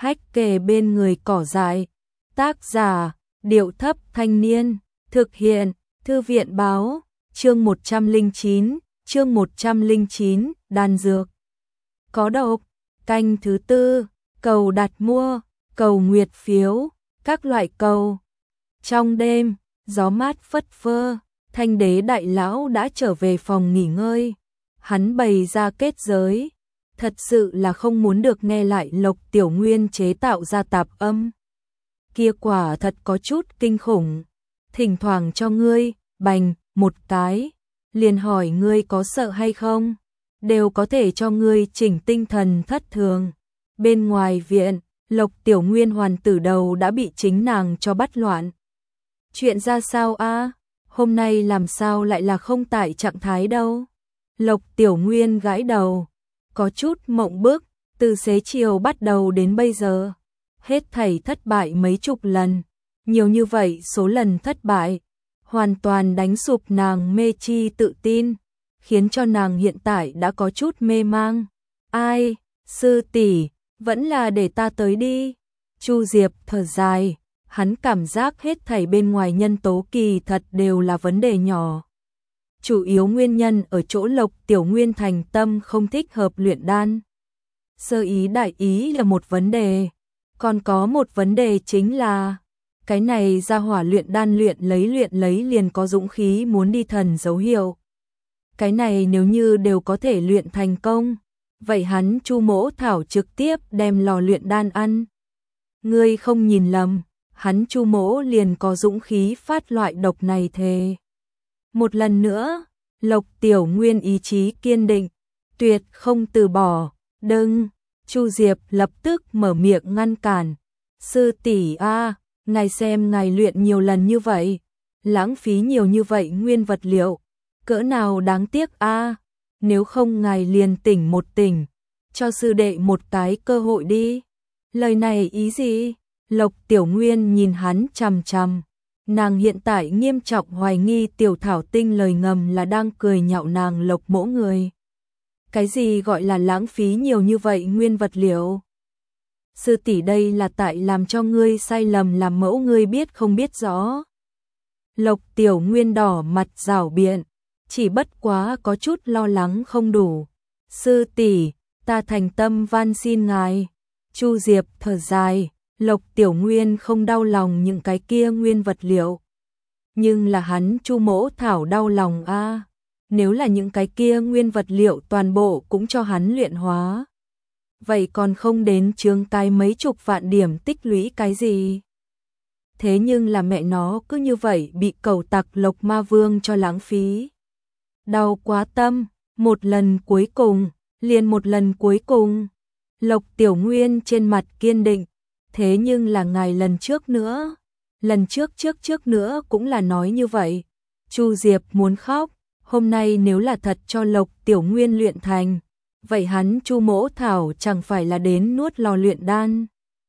hách kề bên người cỏ dại. Tác giả, Điệu Thấp Thanh Niên, thực hiện, Thư viện Báo, chương 109, đan dược. Có độc, canh thứ 4, cầu đặt mua, cầu nguyệt phiếu, các loại cầu. Trong đêm, gió mát phất phơ, Thanh Đế đại lão đã trở về phòng nghỉ ngơi. Hắn bày ra kết giới, thật sự là không muốn được nghe lại Lộc Tiểu Nguyên chế tạo ra tạp âm. Kia quả thật có chút kinh khủng, thỉnh thoảng cho ngươi, bành, một cái, liền hỏi ngươi có sợ hay không, đều có thể cho ngươi chỉnh tinh thần thất thường. Bên ngoài viện, Lộc Tiểu Nguyên hoàn tử đầu đã bị chính nàng cho bắt loạn. Chuyện ra sao a? Hôm nay làm sao lại là không tại trạng thái đâu? Lộc Tiểu Nguyên gãi đầu, có chút mộng bức, từ xế chiều bắt đầu đến bây giờ. Hết thảy thất bại mấy chục lần, nhiều như vậy số lần thất bại, hoàn toàn đánh sụp nàng mê chi tự tin, khiến cho nàng hiện tại đã có chút mê mang. Ai, sư tỷ, vẫn là để ta tới đi. Chu Diệp thở dài, hắn cảm giác hết thảy bên ngoài nhân tố kỳ thật đều là vấn đề nhỏ. Chủ yếu nguyên nhân ở chỗ Lộc Tiểu Nguyên thành tâm không thích hợp luyện đan. Sơ ý đại ý là một vấn đề, còn có một vấn đề chính là cái này ra hỏa luyện đan luyện lấy liền có dũng khí muốn đi thần dấu hiệu. Cái này nếu như đều có thể luyện thành công, vậy hắn Chu Mỗ Thảo trực tiếp đem lò luyện đan ăn. Ngươi không nhìn lầm, hắn Chu Mỗ liền có dũng khí phát loại độc này thề. Một lần nữa, Lộc Tiểu Nguyên ý chí kiên định, tuyệt không từ bỏ. Đừng, Chu Diệp lập tức mở miệng ngăn cản. Sư tỷ a, ngài xem ngài luyện nhiều lần như vậy, lãng phí nhiều như vậy nguyên vật liệu, cỡ nào đáng tiếc a, nếu không ngài liền tỉnh một tỉnh, cho sư đệ một cái cơ hội đi. Lời này ý gì? Lộc Tiểu Nguyên nhìn hắn chằm chằm. Nàng hiện tại nghiêm trọng hoài nghi Tiểu Thảo Tinh lời ngầm là đang cười nhạo nàng Lộc Mỗ người. Cái gì gọi là lãng phí nhiều như vậy nguyên vật liệu? Sư tỷ đây là tại làm cho ngươi sai lầm làm mẫu ngươi biết không biết rõ. Lộc Tiểu Nguyên đỏ mặt rảo biện, chỉ bất quá có chút lo lắng không đủ. Sư tỷ, ta thành tâm van xin ngài. Chu Diệp thở dài, Lộc Tiểu Nguyên không đau lòng những cái kia nguyên vật liệu. Nhưng là hắn Chu Mỗ Thảo đau lòng a. Nếu là những cái kia nguyên vật liệu toàn bộ cũng cho hắn luyện hóa, vậy còn không đến chướng cái mấy chục vạn điểm tích lũy cái gì. Thế nhưng là mẹ nó cứ như vậy bị cẩu tặc Lộc Ma Vương cho lãng phí. Đau quá tâm, một lần cuối cùng, liền một lần cuối cùng. Lộc Tiểu Nguyên trên mặt kiên định, thế nhưng là ngài lần trước nữa, lần trước nữa cũng là nói như vậy. Chu Diệp muốn khóc, hôm nay nếu là thật cho Lộc Tiểu Nguyên luyện thành, vậy hắn Chu Mỗ Thảo chẳng phải là đến nuốt lò luyện đan.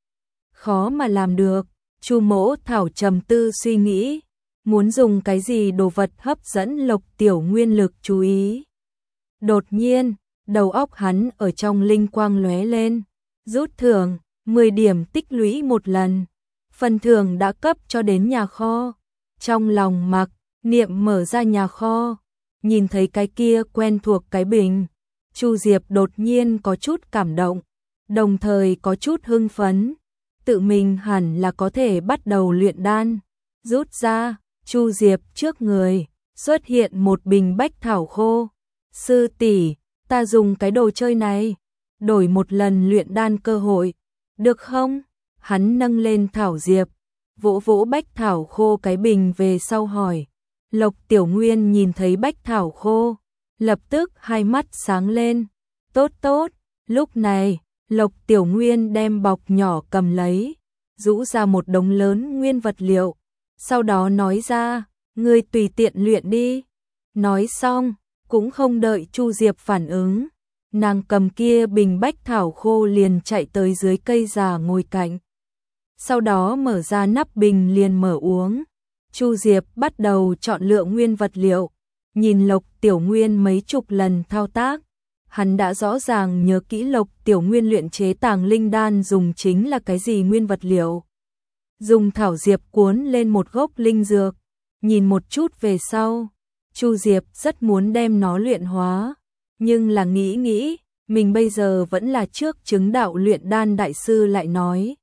Khó mà làm được, Chu Mỗ Thảo trầm tư suy nghĩ, muốn dùng cái gì đồ vật hấp dẫn Lộc Tiểu Nguyên lực chú ý. Đột nhiên, đầu óc hắn ở trong linh quang lóe lên, rút thưởng, 10 điểm tích lũy một lần, phần thưởng đã cấp cho đến nhà kho. Trong lòng mặc niệm mở ra nhà kho, nhìn thấy cái kia quen thuộc cái bình, Chu Diệp đột nhiên có chút cảm động, đồng thời có chút hưng phấn, tự mình hẳn là có thể bắt đầu luyện đan. Rút ra, Chu Diệp trước người xuất hiện một bình bách thảo khô. Sư tỷ, ta dùng cái đồ chơi này đổi một lần luyện đan cơ hội, được không? Hắn nâng lên thảo diệp, vỗ vỗ bách thảo khô cái bình về sau hỏi. Lộc Tiểu Nguyên nhìn thấy bách thảo khô, lập tức hai mắt sáng lên. Tốt tốt, lúc này, Lộc Tiểu Nguyên đem bọc nhỏ cầm lấy, rũ ra một đống lớn nguyên vật liệu, sau đó nói ra, ngươi tùy tiện luyện đi. Nói xong, cũng không đợi Chu Diệp phản ứng, nàng cầm kia bình bách thảo khô liền chạy tới dưới cây già ngồi cạnh. Sau đó mở ra nắp bình liền mở uống. Chu Diệp bắt đầu chọn lựa nguyên vật liệu, nhìn Lộc Tiểu Nguyên mấy chục lần thao tác, Hắn đã rõ ràng nhớ kỹ Lộc Tiểu Nguyên luyện chế Tàng Linh đan dùng chính là cái gì nguyên vật liệu. Dùng thảo diệp cuốn lên một gốc linh dược, nhìn một chút về sau, Chu Diệp rất muốn đem nó luyện hóa, nhưng là nghĩ, mình bây giờ vẫn là trước chứng đạo luyện đan đại sư lại nói.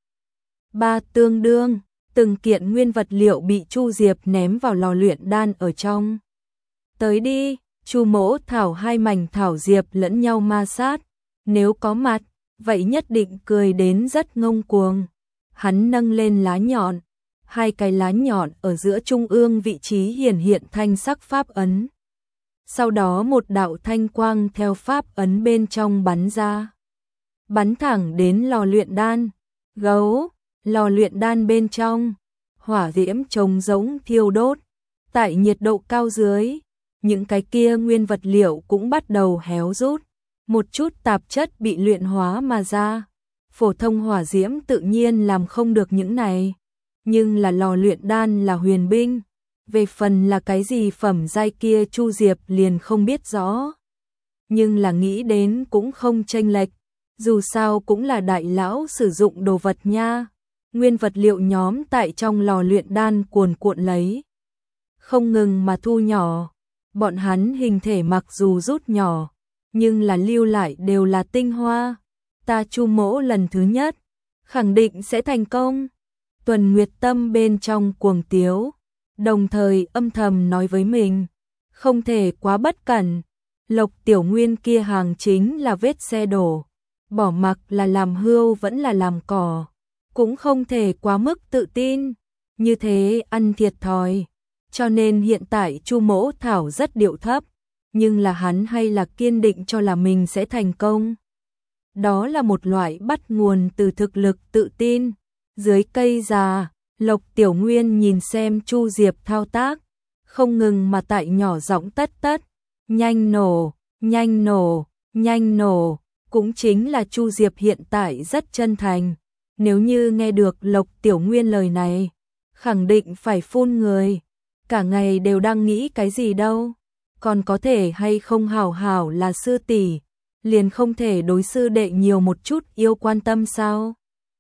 Ba tương đương, từng kiện nguyên vật liệu bị Chu Diệp ném vào lò luyện đan ở trong. Tới đi, Chu Mỗ thảo hai mảnh thảo diệp lẫn nhau ma sát, nếu có mặt, vậy nhất định cười đến rất ngông cuồng. Hắn nâng lên lá nhọn, hai cái lá nhọn ở giữa trung ương vị trí hiển hiện thanh sắc pháp ấn. Sau đó một đạo thanh quang theo pháp ấn bên trong bắn ra, bắn thẳng đến lò luyện đan. Gấu, lò luyện đan bên trong, hỏa diễm trống rỗng thiêu đốt, tại nhiệt độ cao dưới, những cái kia nguyên vật liệu cũng bắt đầu héo rút, một chút tạp chất bị luyện hóa mà ra. Phổ thông hỏa diễm tự nhiên làm không được những này, nhưng là lò luyện đan là huyền binh, về phần là cái gì phẩm giai kia Chu Diệp liền không biết rõ. Nhưng là nghĩ đến cũng không chênh lệch, dù sao cũng là đại lão sử dụng đồ vật nha. Nguyên vật liệu nhóm tại trong lò luyện đan cuồn cuộn lấy, không ngừng mà thu nhỏ. Bọn hắn hình thể mặc dù rút nhỏ, nhưng là lưu lại đều là tinh hoa. Ta Chu Mỗ lần thứ nhất, khẳng định sẽ thành công. Tuần Nguyệt tâm bên trong cuồng tiếu, đồng thời âm thầm nói với mình, không thể quá bất cẩn. Lộc Tiểu Nguyên kia hàng chính là vết xe đổ, bỏ mặc là làm hươu vẫn là làm cỏ, cũng không thể quá mức tự tin, như thế ăn thiệt thòi. Cho nên hiện tại Chu Mỗ thảo rất điệu thấp, nhưng là hắn hay là kiên định cho là mình sẽ thành công. Đó là một loại bắt nguồn từ thực lực tự tin. Dưới cây già, Lộc Tiểu Nguyên nhìn xem Chu Diệp thao tác, không ngừng mà tại nhỏ giọng tất, nhanh nổ, nhanh nổ, nhanh nổ, cũng chính là Chu Diệp hiện tại rất chân thành. Nếu như nghe được Lộc Tiểu Nguyên lời này, khẳng định phải phun người. Cả ngày đều đang nghĩ cái gì đâu, còn có thể hay không hảo hảo là sư tỷ, liền không thể đối sư đệ nhiều một chút yêu quan tâm sao?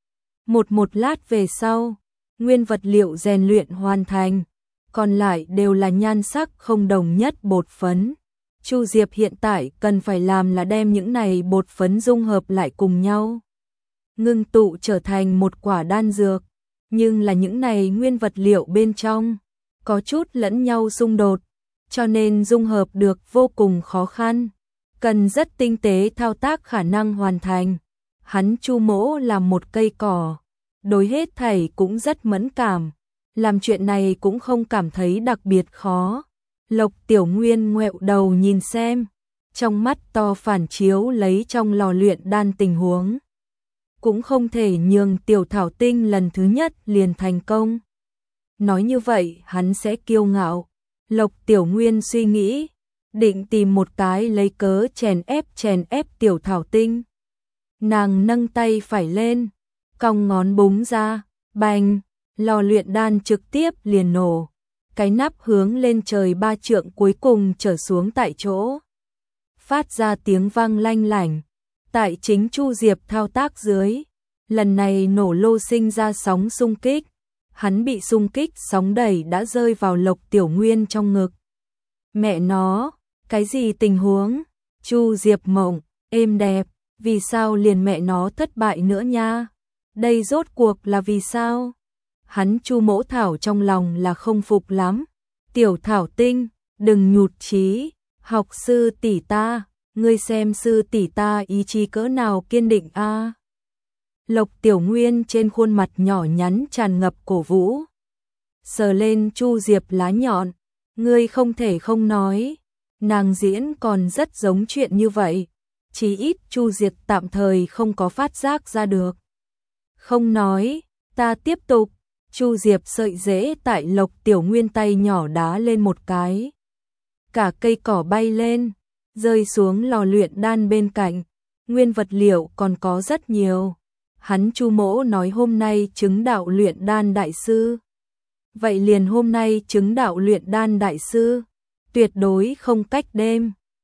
Một lát về sau, nguyên vật liệu rèn luyện hoàn thành, còn lại đều là nhan sắc không đồng nhất bột phấn. Chu Diệp hiện tại cần phải làm là đem những này bột phấn dung hợp lại cùng nhau, ngưng tụ trở thành một quả đan dược, nhưng là những này nguyên vật liệu bên trong có chút lẫn nhau xung đột, cho nên dung hợp được vô cùng khó khăn, cần rất tinh tế thao tác khả năng hoàn thành. Hắn Chu Mỗ làm một cây cỏ, đối hết thảy cũng rất mẫn cảm, làm chuyện này cũng không cảm thấy đặc biệt khó. Lộc Tiểu Nguyên ngoẹo đầu nhìn xem, trong mắt to phản chiếu lấy trong lò luyện đan tình huống, cũng không thể nhường Tiểu Thảo Tinh lần thứ nhất liền thành công. Nói như vậy hắn sẽ kiêu ngạo. Lộc Tiểu Nguyên suy nghĩ, định tìm một cái lấy cớ chèn ép Tiểu Thảo Tinh. Nàng nâng tay phải lên, cong ngón búng ra, bành, lò luyện đan trực tiếp liền nổ. Cái nắp hướng lên trời 3 trượng cuối cùng trở xuống tại chỗ, phát ra tiếng vang lanh lảnh. Tại chính Chu Diệp thao tác dưới, lần này nổ lô sinh ra sóng xung kích. Hắn bị xung kích sóng đẩy đã rơi vào Lộc Tiểu Nguyên trong ngực. Mẹ nó, cái gì tình huống? Chu Diệp mộng, êm đẹp, vì sao liền mẹ nó thất bại nữa nha? Đây rốt cuộc là vì sao? Hắn Chu Mỗ thảo trong lòng là không phục lắm. Tiểu Thảo Tinh, đừng nhụt chí, học sư tỷ ta, ngươi xem sư tỷ ta ý chí cỡ nào kiên định a. Lộc Tiểu Nguyên trên khuôn mặt nhỏ nhắn tràn ngập cổ vũ, sờ lên Chu Diệp lá nhọn, ngươi không thể không nói, nàng diễn còn rất giống chuyện như vậy, chí ít Chu Diệp tạm thời không có phát giác ra được. Không nói, ta tiếp tục. Chu Diệp sợi rễ tại Lộc Tiểu Nguyên tay nhỏ đá lên một cái, cả cây cỏ bay lên, rơi xuống lò luyện đan bên cạnh. Nguyên vật liệu còn có rất nhiều. Hắn Chu Mỗ nói hôm nay chứng đạo luyện đan đại sư. Vậy liền hôm nay chứng đạo luyện đan đại sư, tuyệt đối không cách đêm.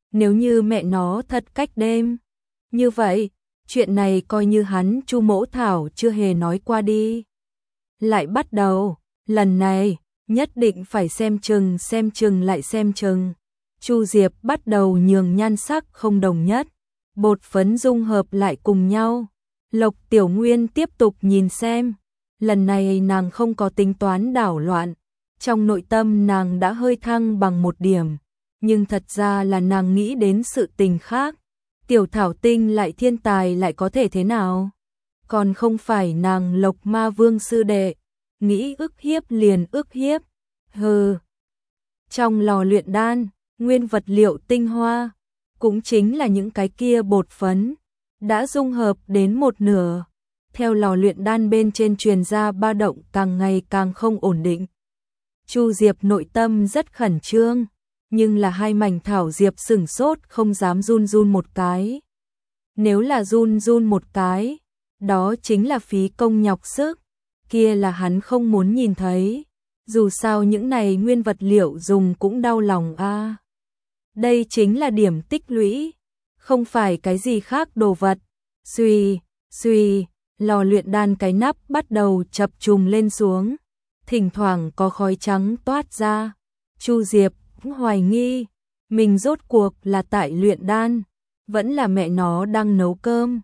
Nếu như mẹ nó thật cách đêm. Như vậy, chuyện này coi như hắn Chu Mỗ Thảo chưa hề nói qua đi. Lại bắt đầu, lần này, nhất định phải xem chừng lại xem chừng. Chu Diệp bắt đầu nhường nhan sắc không đồng nhất, bột phấn dung hợp lại cùng nhau. Lộc Tiểu Nguyên tiếp tục nhìn xem, lần này nàng không có tính toán đảo loạn, trong nội tâm nàng đã hơi thăng bằng một điểm, nhưng thật ra là nàng nghĩ đến sự tình khác. Tiểu Thảo Tinh lại thiên tài lại có thể thế nào? Còn không phải nàng Lộc Ma Vương sư đệ, nghĩ ức hiếp liền ức hiếp. Hừ. Trong lò luyện đan, nguyên vật liệu tinh hoa, cũng chính là những cái kia bột phấn, đã dung hợp đến một nửa. Theo lò luyện đan bên trên truyền ra ba động càng ngày càng không ổn định. Chu Diệp nội tâm rất khẩn trương, nhưng là hai mảnh thảo diệp sửng sốt không dám run một cái. Nếu là run một cái, đó chính là phí công nhọc sức, kia là hắn không muốn nhìn thấy. Dù sao những này nguyên vật liệu dùng cũng đau lòng a. Đây chính là điểm tích lũy, không phải cái gì khác đồ vật. Suy, lò luyện đan cái nắp bắt đầu chập trùng lên xuống, thỉnh thoảng có khói trắng toát ra. Chu Diệp hoài nghi, mình rốt cuộc là tại luyện đan, vẫn là mẹ nó đang nấu cơm.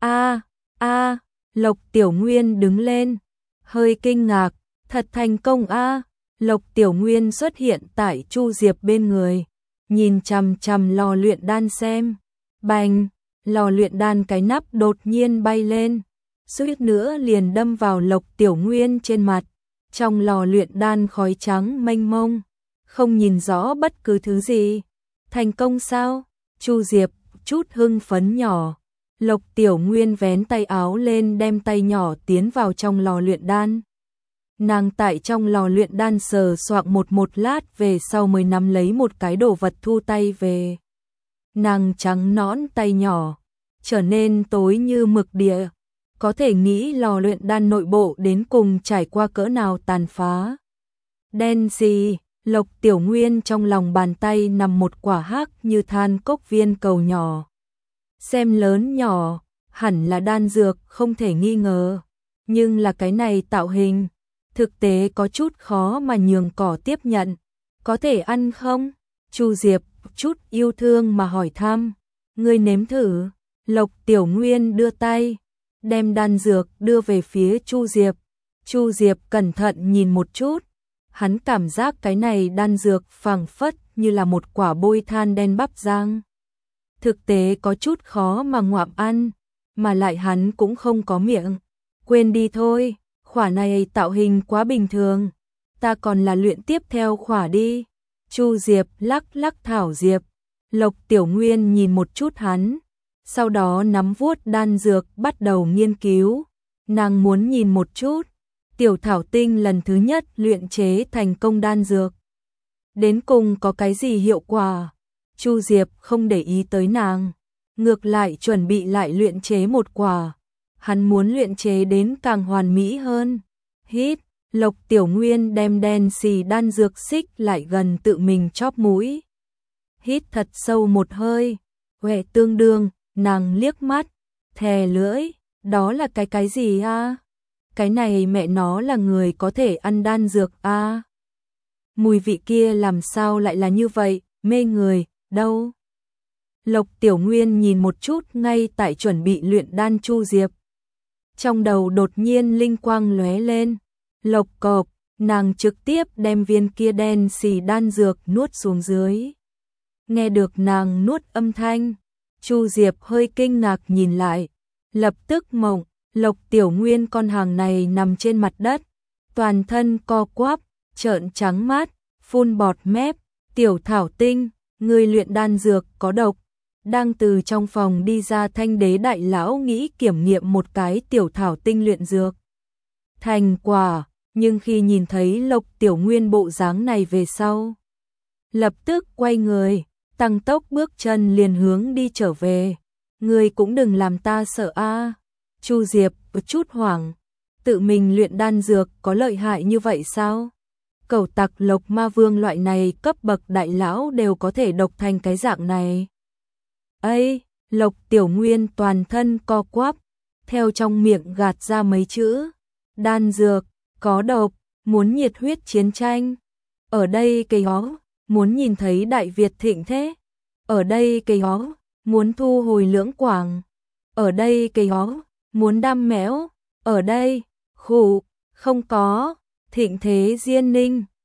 Lộc Tiểu Nguyên đứng lên, hơi kinh ngạc, thật thành công a. Lộc Tiểu Nguyên xuất hiện tại Chu Diệp bên người, nhìn chằm chằm lò luyện đan xem. Bành, lò luyện đan cái nắp đột nhiên bay lên, suýt nữa liền đâm vào Lộc Tiểu Nguyên trên mặt. Trong lò luyện đan khói trắng mênh mông, không nhìn rõ bất cứ thứ gì. Thành công sao? Chu Diệp chút hưng phấn nhỏ. Lộc Tiểu Nguyên vén tay áo lên đem tay nhỏ tiến vào trong lò luyện đan. Nàng tại trong lò luyện đan sờ soạng một lát về sau mới nắm lấy một cái đồ vật thu tay về. Nàng trắng nõn tay nhỏ, trở nên tối như mực địa. Có thể nghĩ lò luyện đan nội bộ đến cùng trải qua cỡ nào tàn phá. Đen gì, Lộc Tiểu Nguyên trong lòng bàn tay nằm một quả hắc như than cốc viên cầu nhỏ. Xem lớn nhỏ, hẳn là đan dược không thể nghi ngờ. Nhưng là cái này tạo hình, thực tế có chút khó mà nhường cỏ tiếp nhận. Có thể ăn không? Chu Diệp chút yêu thương mà hỏi thăm. Ngươi nếm thử. Lộc Tiểu Nguyên đưa tay, đem đan dược đưa về phía Chu Diệp. Chu Diệp cẩn thận nhìn một chút, hắn cảm giác cái này đan dược phảng phất như là một quả bôi than đen bắp rang. Thực tế có chút khó mà ngoạm ăn, mà lại hắn cũng không có miệng. Quên đi thôi, khỏa này tạo hình quá bình thường, ta còn là luyện tiếp theo khỏa đi. Chu Diệp lắc thảo diệp. Lộc Tiểu Nguyên nhìn một chút hắn, sau đó nắm vuốt đan dược bắt đầu nghiên cứu. Nàng muốn nhìn một chút, Tiểu Thảo Tinh lần thứ nhất luyện chế thành công đan dược, đến cùng có cái gì hiệu quả. Chu Diệp không để ý tới nàng, ngược lại chuẩn bị lại luyện chế một quả. Hắn muốn luyện chế đến càng hoàn mỹ hơn. Hít, Lộc Tiểu Nguyên đem đen xì đan dược xích lại gần tự mình chóp mũi. Hít thật sâu một hơi, huệ tương đương, nàng liếc mắt, thè lưỡi, đó là cái gì a? Cái này mẹ nó là người có thể ăn đan dược a? Mùi vị kia làm sao lại là như vậy, mê người, đâu? Lộc Tiểu Nguyên nhìn một chút ngay tại chuẩn bị luyện đan Chu Diệp. Trong đầu đột nhiên linh quang lóe lên, lộc cộp, nàng trực tiếp đem viên kia đen xì đan dược nuốt xuống dưới. Nghe được nàng nuốt âm thanh, Chu Diệp hơi kinh ngạc nhìn lại, lập tức mộng. Lộc Tiểu Nguyên con hàng này nằm trên mặt đất, toàn thân co quắp, trợn trắng mắt, phun bọt mép. Tiểu Thảo Tinh, người luyện đan dược có độc. Đang từ trong phòng đi ra Thanh Đế đại lão nghĩ kiểm nghiệm một cái Tiểu Thảo Tinh luyện dược thành quả, nhưng khi nhìn thấy Lộc Tiểu Nguyên bộ dáng này về sau, lập tức quay người, tăng tốc bước chân liền hướng đi trở về. Người cũng đừng làm ta sợ a. Chu Diệp chút hoảng, tự mình luyện đan dược có lợi hại như vậy sao? Cẩu tặc Lộc Ma Vương loại này cấp bậc đại lão đều có thể độc thành cái dạng này. Ây, Lộc Tiểu Nguyên toàn thân co quắp, theo trong miệng gạt ra mấy chữ. Đan dược, có độc, muốn nhiệt huyết chiến tranh. Ở đây cây hó, muốn nhìn thấy Đại Việt thịnh thế. Ở đây cây hó, muốn thu hồi Lưỡng Quảng. Ở đây cây hó, muốn đam mẽo. Ở đây, khủ, không có, thịnh thế Diên Ninh.